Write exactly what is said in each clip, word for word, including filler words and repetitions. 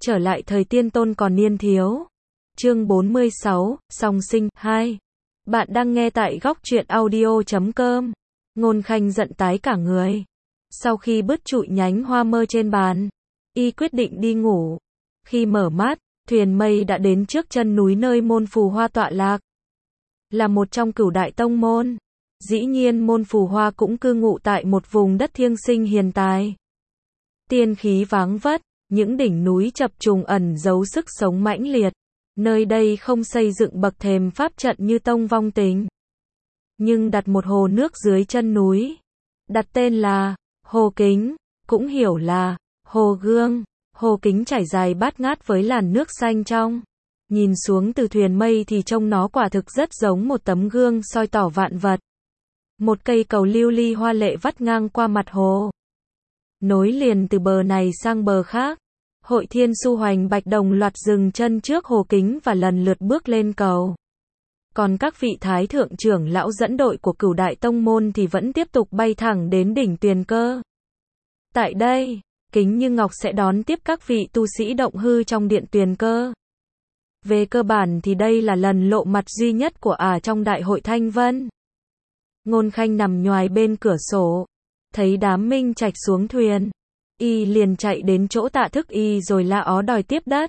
Trở lại thời tiên tôn còn niên thiếu. Chương bốn mươi sáu, song sinh, hai. Bạn đang nghe tại góc truyện audio chấm com. Ngôn Khanh giận tái cả người. Sau khi bứt trụi nhánh hoa mơ trên bàn, y quyết định đi ngủ. Khi mở mắt, thuyền mây đã đến trước chân núi nơi môn phù hoa tọa lạc. Là một trong cửu đại tông môn. Dĩ nhiên môn phù hoa cũng cư ngụ tại một vùng đất thiêng sinh hiền tài. Tiên khí váng vất, những đỉnh núi chập trùng ẩn giấu sức sống mãnh liệt. Nơi đây không xây dựng bậc thềm pháp trận như tông vong tình, nhưng đặt một hồ nước dưới chân núi. Đặt tên là Hồ Kính, cũng hiểu là Hồ Gương. Hồ Kính trải dài bát ngát với làn nước xanh trong. Nhìn xuống từ thuyền mây thì trông nó quả thực rất giống một tấm gương soi tỏ vạn vật. Một cây cầu lưu ly hoa lệ vắt ngang qua mặt hồ, nối liền từ bờ này sang bờ khác. Hội Thiên Su Hoành Bạch đồng loạt dừng chân trước Hồ Kính và lần lượt bước lên cầu. Còn các vị thái thượng trưởng lão dẫn đội của cửu đại tông môn thì vẫn tiếp tục bay thẳng đến đỉnh Tuyền Cơ. Tại đây, Kính Như Ngọc sẽ đón tiếp các vị tu sĩ động hư trong điện Tuyền Cơ. Về cơ bản thì đây là lần lộ mặt duy nhất của ả trong đại hội Thanh Vân. Ngôn Khanh nằm nhoài bên cửa sổ, thấy đám minh trạch xuống thuyền, y liền chạy đến chỗ Tạ Thức Y rồi la ó đòi tiếp đất.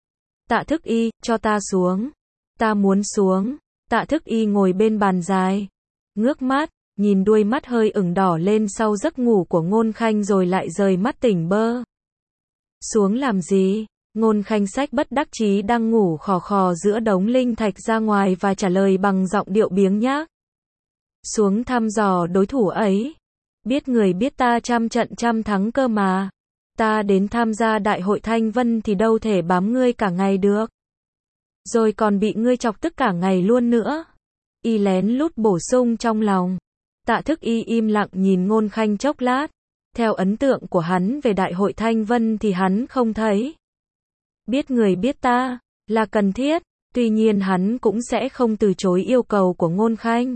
Tạ Thức Y, cho ta xuống. Ta muốn xuống. Tạ Thức Y ngồi bên bàn dài, ngước mắt, nhìn đuôi mắt hơi ửng đỏ lên sau giấc ngủ của Ngôn Khanh rồi lại rời mắt tỉnh bơ. Xuống làm gì? Ngôn Khanh xách bất đắc chí đang ngủ khò khò giữa đống linh thạch ra ngoài và trả lời bằng giọng điệu biếng nhác. Xuống thăm dò đối thủ ấy. Biết người biết ta trăm trận trăm thắng cơ mà. Ta đến tham gia đại hội Thanh Vân thì đâu thể bám ngươi cả ngày được. Rồi còn bị ngươi chọc tức cả ngày luôn nữa. Y lén lút bổ sung trong lòng. Tạ Thức Y im lặng nhìn Ngôn Khanh chốc lát. Theo ấn tượng của hắn về đại hội Thanh Vân thì hắn không thấy biết người biết ta là cần thiết. Tuy nhiên hắn cũng sẽ không từ chối yêu cầu của Ngôn Khanh.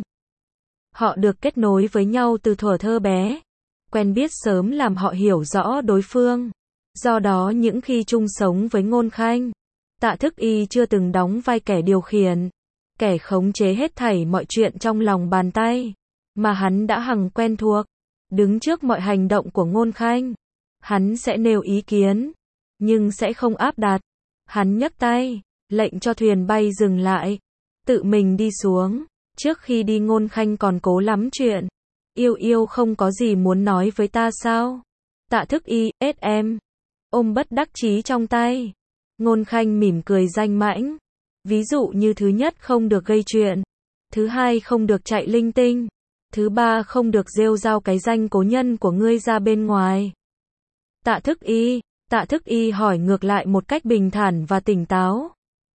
Họ được kết nối với nhau từ thuở thơ bé. Quen biết sớm làm họ hiểu rõ đối phương. Do đó những khi chung sống với Ngôn Khanh, Tạ Thức Y chưa từng đóng vai kẻ điều khiển, kẻ khống chế hết thảy mọi chuyện trong lòng bàn tay, mà hắn đã hằng quen thuộc. Đứng trước mọi hành động của Ngôn Khanh, hắn sẽ nêu ý kiến, nhưng sẽ không áp đặt. Hắn nhấc tay, lệnh cho thuyền bay dừng lại, tự mình đi xuống. Trước khi đi Ngôn Khanh còn cố lắm chuyện. Yêu yêu không có gì muốn nói với ta sao? Tạ Thức Y, ết em. Ôm bất đắc chí trong tay. Ngôn Khanh mỉm cười danh mãnh. Ví dụ như thứ nhất không được gây chuyện. Thứ hai không được chạy linh tinh. Thứ ba không được rêu rao cái danh cố nhân của ngươi ra bên ngoài. Tạ Thức Y, Tạ Thức Y hỏi ngược lại một cách bình thản và tỉnh táo.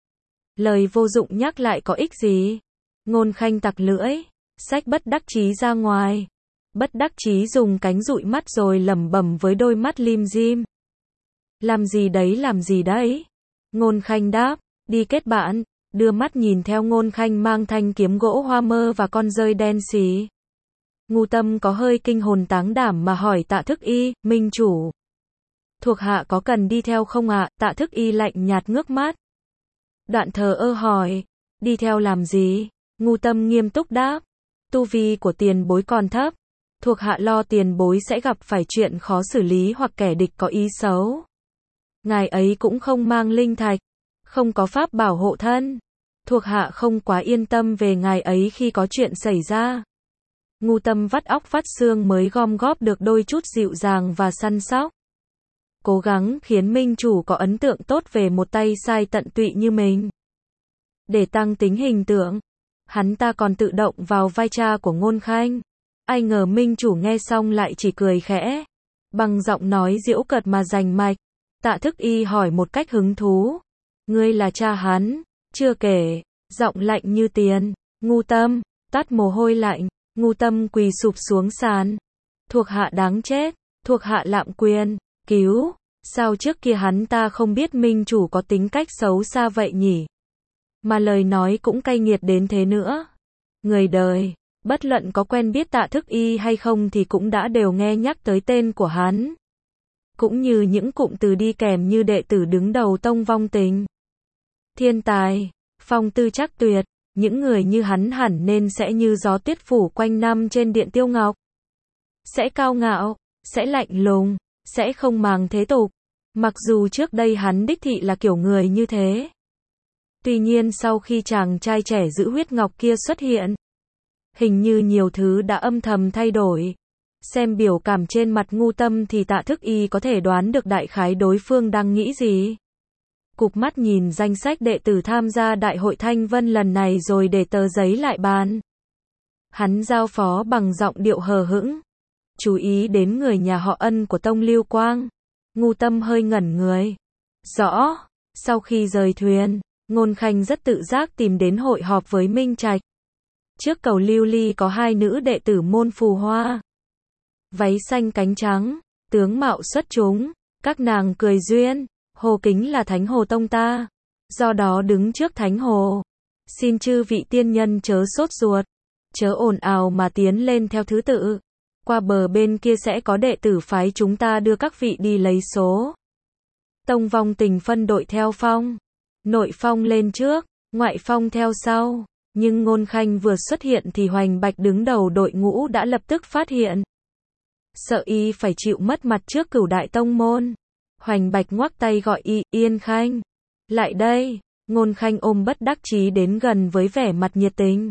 Lời vô dụng nhắc lại có ích gì? Ngôn Khanh tặc lưỡi, xách bất đắc chí ra ngoài. Bất đắc chí dùng cánh dụi mắt rồi lẩm bẩm với đôi mắt lim dim. Làm gì đấy làm gì đấy? Ngôn Khanh đáp, đi kết bạn. Đưa mắt nhìn theo Ngôn Khanh mang thanh kiếm gỗ hoa mơ và con dơi đen xì. Ngu Tâm có hơi kinh hồn táng đảm mà hỏi Tạ Thức Y, minh chủ, thuộc hạ có cần đi theo không ạ? Tạ Thức Y lạnh nhạt ngước mắt. Đoạn thờ ơ hỏi, đi theo làm gì? Ngu Tâm nghiêm túc đáp, tu vi của tiền bối còn thấp, thuộc hạ lo tiền bối sẽ gặp phải chuyện khó xử lý hoặc kẻ địch có ý xấu. Ngài ấy cũng không mang linh thạch, không có pháp bảo hộ thân, thuộc hạ không quá yên tâm về ngài ấy khi có chuyện xảy ra. Ngu Tâm vắt óc vắt xương mới gom góp được đôi chút dịu dàng và săn sóc. Cố gắng khiến minh chủ có ấn tượng tốt về một tay sai tận tụy như mình. Để tăng tính hình tượng, hắn ta còn tự động vào vai cha của Ngôn Khanh. Ai ngờ minh chủ nghe xong lại chỉ cười khẽ, bằng giọng nói giễu cợt mà rành mạch. Tạ Thức Y hỏi một cách hứng thú, ngươi là cha hắn? Chưa kể, giọng lạnh như tiền. Ngu Tâm tắt mồ hôi lạnh. Ngu Tâm quỳ sụp xuống sàn. Thuộc hạ đáng chết, thuộc hạ lạm quyền, cứu. Sao trước kia hắn ta không biết minh chủ có tính cách xấu xa vậy nhỉ? Mà lời nói cũng cay nghiệt đến thế nữa. Người đời, bất luận có quen biết Tạ Thức Y hay không thì cũng đã đều nghe nhắc tới tên của hắn. cũng như những cụm từ đi kèm như đệ tử đứng đầu tông vong tình, thiên tài, phong tư trắc tuyệt, những người như hắn hẳn nên sẽ như gió tuyết phủ quanh năm trên điện Tiêu Ngọc. Sẽ cao ngạo, sẽ lạnh lùng, sẽ không màng thế tục. Mặc dù trước đây hắn đích thị là kiểu người như thế. Tuy nhiên sau khi chàng trai trẻ giữ huyết ngọc kia xuất hiện, hình như nhiều thứ đã âm thầm thay đổi. Xem biểu cảm trên mặt Ngu Tâm thì Tạ Thức Y có thể đoán được đại khái đối phương đang nghĩ gì. Cụp mắt nhìn danh sách đệ tử tham gia đại hội Thanh Vân lần này rồi để tờ giấy lại bàn. Hắn giao phó bằng giọng điệu hờ hững. Chú ý đến người nhà họ Ân của Tông Lưu Quang. Ngu Tâm hơi ngẩn người. Rõ, sau khi rời thuyền, Ngôn Khanh rất tự giác tìm đến hội họp với Minh Trạch. Trước cầu lưu ly có hai nữ đệ tử môn phù hoa. Váy xanh cánh trắng, tướng mạo xuất chúng, các nàng cười duyên, Hồ Kính là Thánh Hồ Tông ta, do đó đứng trước Thánh Hồ. Xin chư vị tiên nhân chớ sốt ruột, chớ ồn ào mà tiến lên theo thứ tự. Qua bờ bên kia sẽ có đệ tử phái chúng ta đưa các vị đi lấy số. Tông vong tình phân đội theo phong. Nội phong lên trước, ngoại phong theo sau. Nhưng Ngôn Khanh vừa xuất hiện thì Hoành Bạch đứng đầu đội ngũ đã lập tức phát hiện. Sợ y phải chịu mất mặt trước Cửu Đại Tông môn. Hoành Bạch ngoắc tay gọi y, Yên Khanh. Lại đây, Ngôn Khanh ôm bất đắc chí đến gần với vẻ mặt nhiệt tình.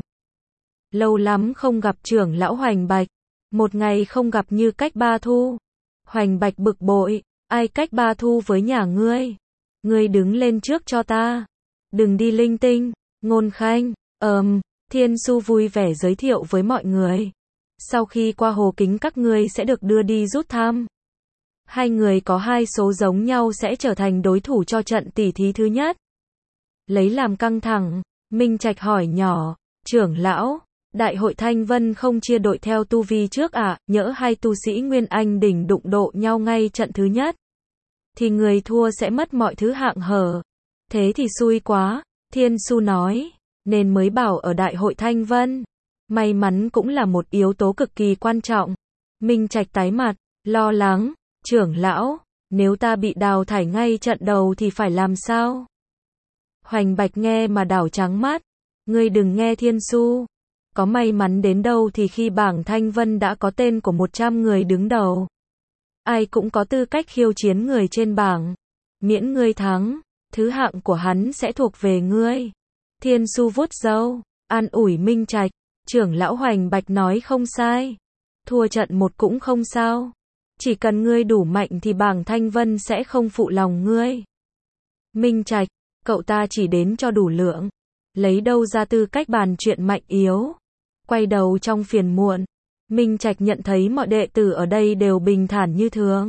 Lâu lắm không gặp trưởng lão Hoành Bạch. Một ngày không gặp như cách ba thu. Hoành Bạch bực bội, ai cách ba thu với nhà ngươi? Ngươi đứng lên trước cho ta. Đừng đi linh tinh. Ngôn Khanh, ờm, Thiên Su vui vẻ giới thiệu với mọi người. Sau khi qua Hồ Kính các ngươi sẽ được đưa đi rút thăm. Hai người có hai số giống nhau sẽ trở thành đối thủ cho trận tỉ thí thứ nhất. Lấy làm căng thẳng, Minh Trạch hỏi nhỏ, trưởng lão, đại hội Thanh Vân không chia đội theo tu vi trước à, nhỡ hai tu sĩ Nguyên Anh đỉnh đụng độ nhau ngay trận thứ nhất. Thì người thua sẽ mất mọi thứ hạng hở. Thế thì xui quá, Thiên Su nói, nên mới bảo ở đại hội Thanh Vân. May mắn cũng là một yếu tố cực kỳ quan trọng. Minh Trạch tái mặt, lo lắng, trưởng lão, nếu ta bị đào thải ngay trận đầu thì phải làm sao? Hoành Bạch nghe mà đảo trắng mắt, ngươi đừng nghe Thiên Su. Có may mắn đến đâu thì khi bảng Thanh Vân đã có tên của một trăm người đứng đầu. Ai cũng có tư cách khiêu chiến người trên bảng. Miễn ngươi thắng, thứ hạng của hắn sẽ thuộc về ngươi. Thiên Su vuốt râu, an ủi Minh Trạch, trưởng lão Hoành Bạch nói không sai. Thua trận một cũng không sao. Chỉ cần ngươi đủ mạnh thì bảng Thanh Vân sẽ không phụ lòng ngươi. Minh Trạch, cậu ta chỉ đến cho đủ lượng. Lấy đâu ra tư cách bàn chuyện mạnh yếu. Quay đầu trong phiền muộn, Minh Trạch nhận thấy mọi đệ tử ở đây đều bình thản như thường.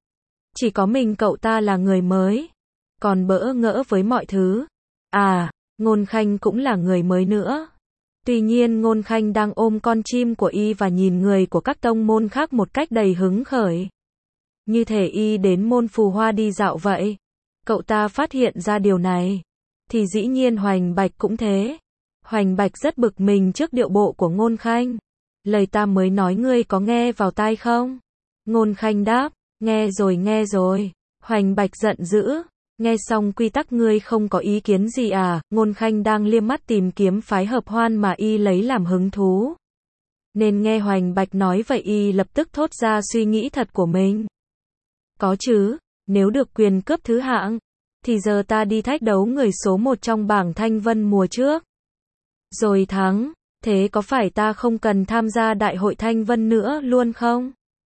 Chỉ có mình cậu ta là người mới, còn bỡ ngỡ với mọi thứ. À, Ngôn Khanh cũng là người mới nữa. Tuy nhiên Ngôn Khanh đang ôm con chim của y và nhìn người của các tông môn khác một cách đầy hứng khởi. Như thể y đến môn phù hoa đi dạo vậy. Cậu ta phát hiện ra điều này. Thì dĩ nhiên Hoành Bạch cũng thế. Hoành Bạch rất bực mình trước điệu bộ của Ngôn Khanh. Lời ta mới nói ngươi có nghe vào tai không? Ngôn Khanh đáp, nghe rồi nghe rồi. Hoành Bạch giận dữ, nghe xong quy tắc ngươi không có ý kiến gì à? Ngôn Khanh đang liếc mắt tìm kiếm phái hợp hoan mà y lấy làm hứng thú. Nên nghe Hoành Bạch nói vậy y lập tức thốt ra suy nghĩ thật của mình. Có chứ, nếu được quyền cướp thứ hạng, thì giờ ta đi thách đấu người số một trong bảng Thanh Vân mùa trước. Rồi thắng, thế có phải ta không cần tham gia đại hội Thanh Vân nữa luôn không?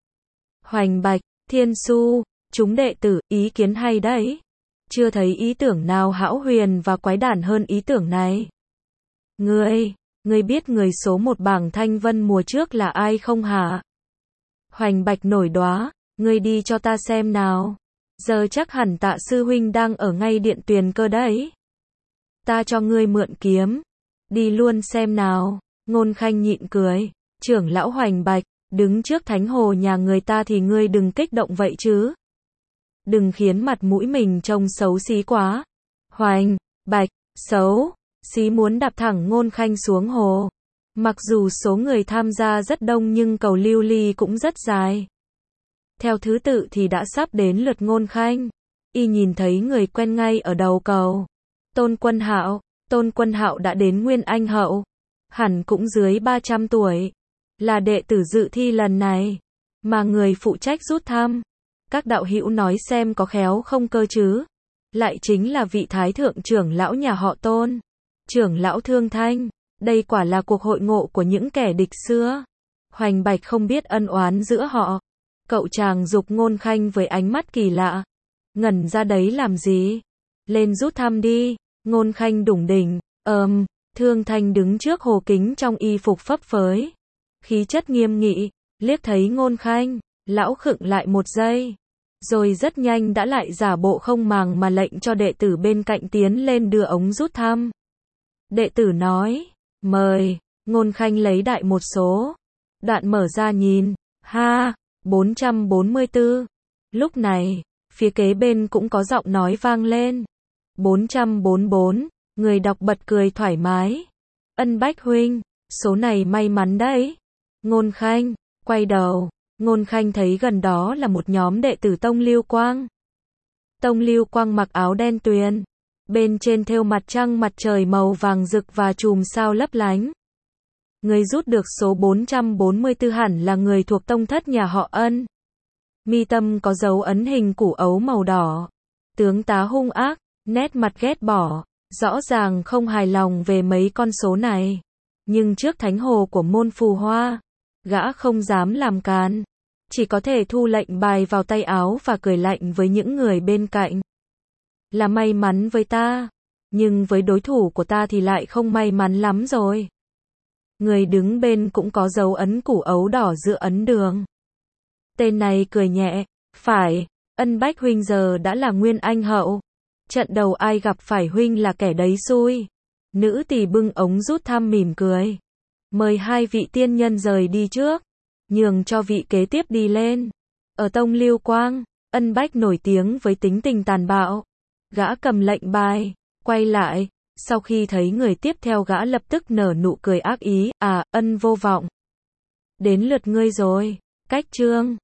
Hoành Bạch, Thiên Su, chúng đệ tử, ý kiến hay đấy. Chưa thấy ý tưởng nào hão huyền và quái đản hơn ý tưởng này. Ngươi, ngươi biết người số một bảng Thanh Vân mùa trước là ai không hả? Hoành Bạch nổi đoá, ngươi đi cho ta xem nào. Giờ chắc hẳn Tạ sư huynh đang ở ngay điện Tuyền Cơ đấy. Ta cho ngươi mượn kiếm. Đi luôn xem nào. Ngôn Khanh nhịn cười. Trưởng lão Hoành Bạch, đứng trước Thánh Hồ nhà người ta thì ngươi đừng kích động vậy chứ. Đừng khiến mặt mũi mình trông xấu xí quá. Hoành Bạch, xấu xí muốn đạp thẳng Ngôn Khanh xuống hồ. Mặc dù số người tham gia rất đông nhưng cầu lưu ly cũng rất dài. Theo thứ tự thì đã sắp đến lượt Ngôn Khanh. Y nhìn thấy người quen ngay ở đầu cầu. Tôn Quân Hạo. Tôn Quân Hạo đã đến Nguyên Anh hậu. Hẳn cũng dưới ba trăm tuổi. Là đệ tử dự thi lần này. Mà người phụ trách rút thăm. Các đạo hữu nói xem có khéo không cơ chứ. Lại chính là vị thái thượng trưởng lão nhà họ Tôn. Trưởng lão Thương Thanh. Đây quả là cuộc hội ngộ của những kẻ địch xưa. Hoành Bạch không biết ân oán giữa họ. Cậu chàng giục Ngôn Khanh với ánh mắt kỳ lạ. Ngẩn ra đấy làm gì? Lên rút thăm đi. Ngôn Khanh đủng đỉnh. Ờm, Thương Thanh đứng trước hồ kính trong y phục phấp phới. Khí chất nghiêm nghị. Liếc thấy Ngôn Khanh, lão khựng lại một giây. Rồi rất nhanh đã lại giả bộ không màng mà lệnh cho đệ tử bên cạnh tiến lên đưa ống rút thăm. Đệ tử nói, mời. Ngôn Khanh lấy đại một số. Đoạn mở ra nhìn. Ha, bốn trăm bốn mươi tư. Lúc này, phía kế bên cũng có giọng nói vang lên. bốn trăm bốn mươi bốn. Người đọc bật cười thoải mái. Ân Bách huynh, số này may mắn đấy. Ngôn Khanh, quay đầu. Ngôn Khanh thấy gần đó là một nhóm đệ tử Tông Lưu Quang. Tông Lưu Quang mặc áo đen tuyền. Bên trên thêu mặt trăng mặt trời màu vàng rực và chùm sao lấp lánh. Người rút được số bốn trăm bốn mươi tư hẳn là người thuộc tông thất nhà họ Ân. Mi tâm có dấu ấn hình củ ấu màu đỏ. Tướng tá hung ác, nét mặt ghét bỏ, rõ ràng không hài lòng về mấy con số này. Nhưng trước thánh hồ của môn phù hoa, gã không dám làm càn. Chỉ có thể thu lệnh bài vào tay áo và cười lạnh với những người bên cạnh. Là may mắn với ta, nhưng với đối thủ của ta thì lại không may mắn lắm rồi. Người đứng bên cũng có dấu ấn củ ấu đỏ giữa ấn đường. Tên này cười nhẹ, phải, Ân Bách huynh giờ đã là Nguyên Anh hậu. Trận đầu ai gặp phải huynh là kẻ đấy xui. Nữ tỳ bưng ống rút thăm mỉm cười. Mời hai vị tiên nhân rời đi trước. Nhường cho vị kế tiếp đi lên. Ở Tông Lưu Quang, Ân Bách nổi tiếng với tính tình tàn bạo. Gã cầm lệnh bài, quay lại. Sau khi thấy người tiếp theo gã lập tức nở nụ cười ác ý. À, Ân vô vọng. Đến lượt ngươi rồi. Cách chương.